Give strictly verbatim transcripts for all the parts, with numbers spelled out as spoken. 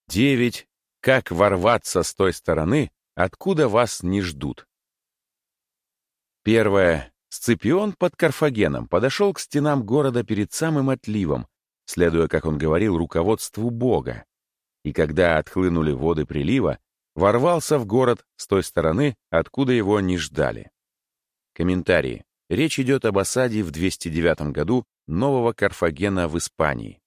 Девять. Как ворваться с той стороны, откуда вас не ждут. Первое. Сципион под Карфагеном подошел к стенам города перед самым отливом, следуя, как он говорил, руководству Бога. И когда отхлынули воды прилива, ворвался в город с той стороны, откуда его не ждали. Комментарии. Речь идет об осаде в двести девятом году нового Карфагена в Испании.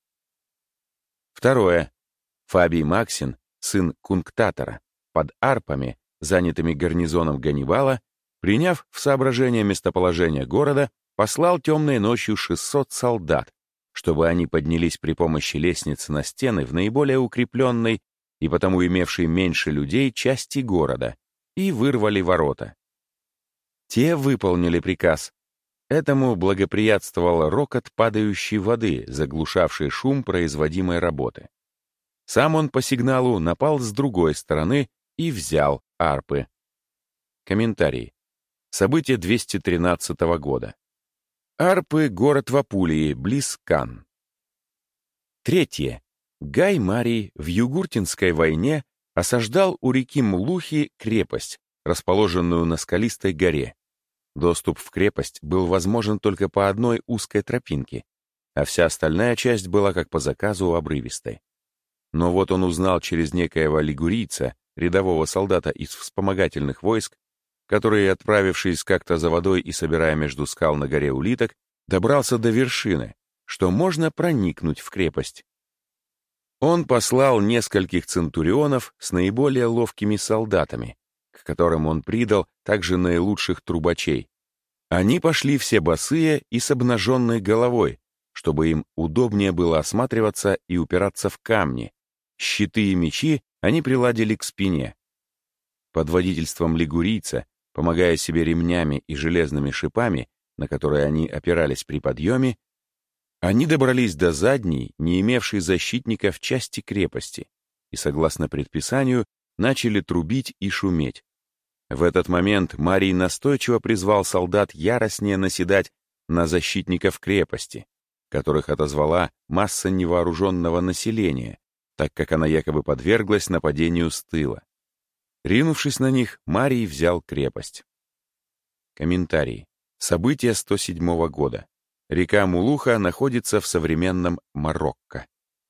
Второе. Фабий Максин, сын кунктатора, под Арпами, занятыми гарнизоном Ганнибала, приняв в соображение местоположение города, послал темной ночью шестьсот солдат, чтобы они поднялись при помощи лестницы на стены в наиболее укрепленной и потому имевшей меньше людей части города, и вырвали ворота. Те выполнили приказ. Этому благоприятствовал рокот падающей воды, заглушавший шум производимой работы. Сам он по сигналу напал с другой стороны и взял Арпы. Комментарий. Событие двести тринадцатого года. Арпы — город в Апулии, близ Кан. Третье. Гай Марий в Югуртинской войне осаждал у реки Млухи крепость, расположенную на скалистой горе. Доступ в крепость был возможен только по одной узкой тропинке, а вся остальная часть была как по заказу обрывистой. Но вот он узнал через некоего лигурийца, рядового солдата из вспомогательных войск, который, отправившись как-то за водой и собирая между скал на горе улиток, добрался до вершины, что можно проникнуть в крепость. Он послал нескольких центурионов с наиболее ловкими солдатами, к которым он придал также наилучших трубачей. Они пошли все босые и с обнаженной головой, чтобы им удобнее было осматриваться и упираться в камни. Щиты и мечи они приладили к спине. Под водительством лигурийца, помогая себе ремнями и железными шипами, на которые они опирались при подъеме, они добрались до задней, не имевшей защитников части крепости, и, согласно предписанию, начали трубить и шуметь. В этот момент Марий настойчиво призвал солдат яростнее наседать на защитников крепости, которых отозвала масса невооруженного населения, так как она якобы подверглась нападению с тыла. Ринувшись на них, Марий взял крепость. Комментарий. Событие сто седьмого года. Река Мулуха находится в современном Марокко.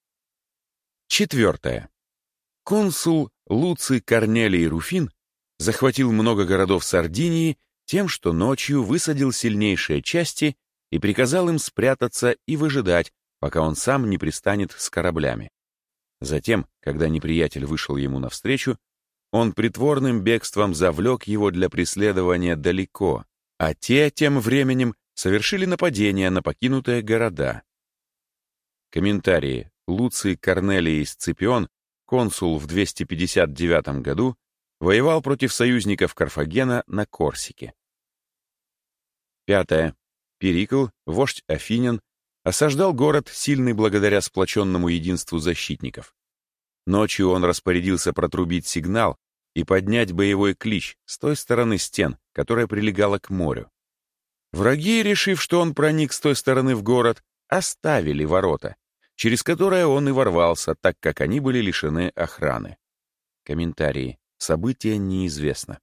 Четвертое. Консул Луций Корнелий Руфин захватил много городов Сардинии тем, что ночью высадил сильнейшие части и приказал им спрятаться и выжидать, пока он сам не пристанет с кораблями. Затем, когда неприятель вышел ему навстречу, он притворным бегством завлек его для преследования далеко, а те тем временем совершили нападение на покинутые города. Комментарии. Луций Корнелий Сципион, консул в двести пятьдесят девятом году, воевал против союзников Карфагена на Корсике. Пятое. Перикл, вождь афинян, осаждал город, сильный благодаря сплоченному единству защитников. Ночью он распорядился протрубить сигнал и поднять боевой клич с той стороны стен, которая прилегала к морю. Враги, решив, что он проник с той стороны в город, оставили ворота, через которые он и ворвался, так как они были лишены охраны. Комментарии. Событие неизвестно.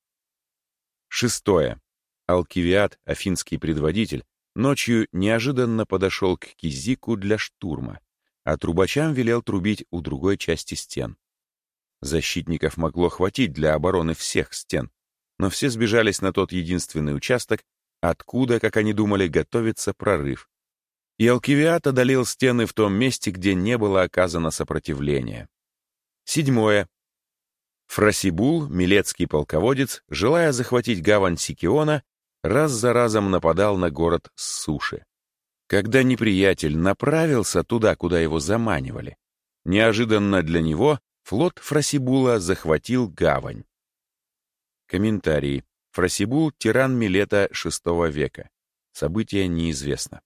Шестое. Алкивиад, афинский предводитель, ночью неожиданно подошел к Кизику для штурма, а трубачам велел трубить у другой части стен. Защитников могло хватить для обороны всех стен, но все сбежались на тот единственный участок, откуда, как они думали, готовится прорыв. И Алкивиад одолел стены в том месте, где не было оказано сопротивления. Седьмое. Фрасибул, милецкий полководец, желая захватить гавань Сикиона, раз за разом нападал на город с суши. Когда неприятель направился туда, куда его заманивали, неожиданно для него флот Фрасибула захватил гавань. Комментарий. Фрасибул — тиран Милета шестого века. Событие неизвестно.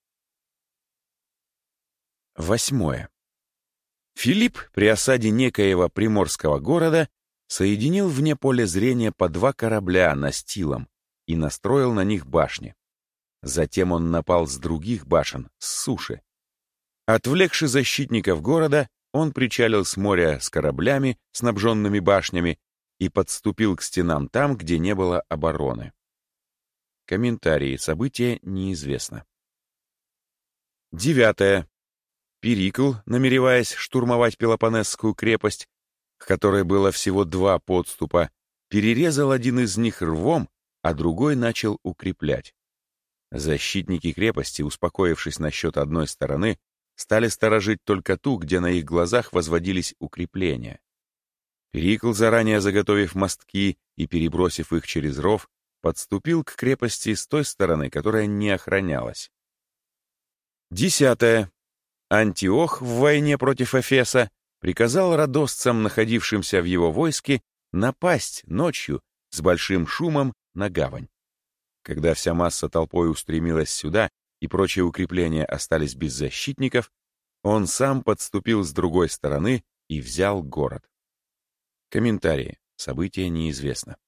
Восьмое. Филипп при осаде некоего приморского города соединил вне поля зрения по два корабля настилом и настроил на них башни. Затем он напал с других башен, с суши. Отвлекши защитников города, он причалил с моря с кораблями, снабженными башнями, и подступил к стенам там, где не было обороны. Комментарии. События неизвестно. Девятое. Перикл, намереваясь штурмовать Пелопоннесскую крепость, к которой было всего два подступа, перерезал один из них рвом, а другой начал укреплять. Защитники крепости, успокоившись насчет одной стороны, стали сторожить только ту, где на их глазах возводились укрепления. Перикл, заранее заготовив мостки и перебросив их через ров, подступил к крепости с той стороны, которая не охранялась. Десятое. Антиох в войне против Эфеса приказал радостцам, находившимся в его войске, напасть ночью с большим шумом на гавань. Когда вся масса толпой устремилась сюда и прочие укрепления остались без защитников, он сам подступил с другой стороны и взял город. Комментарии. События неизвестно.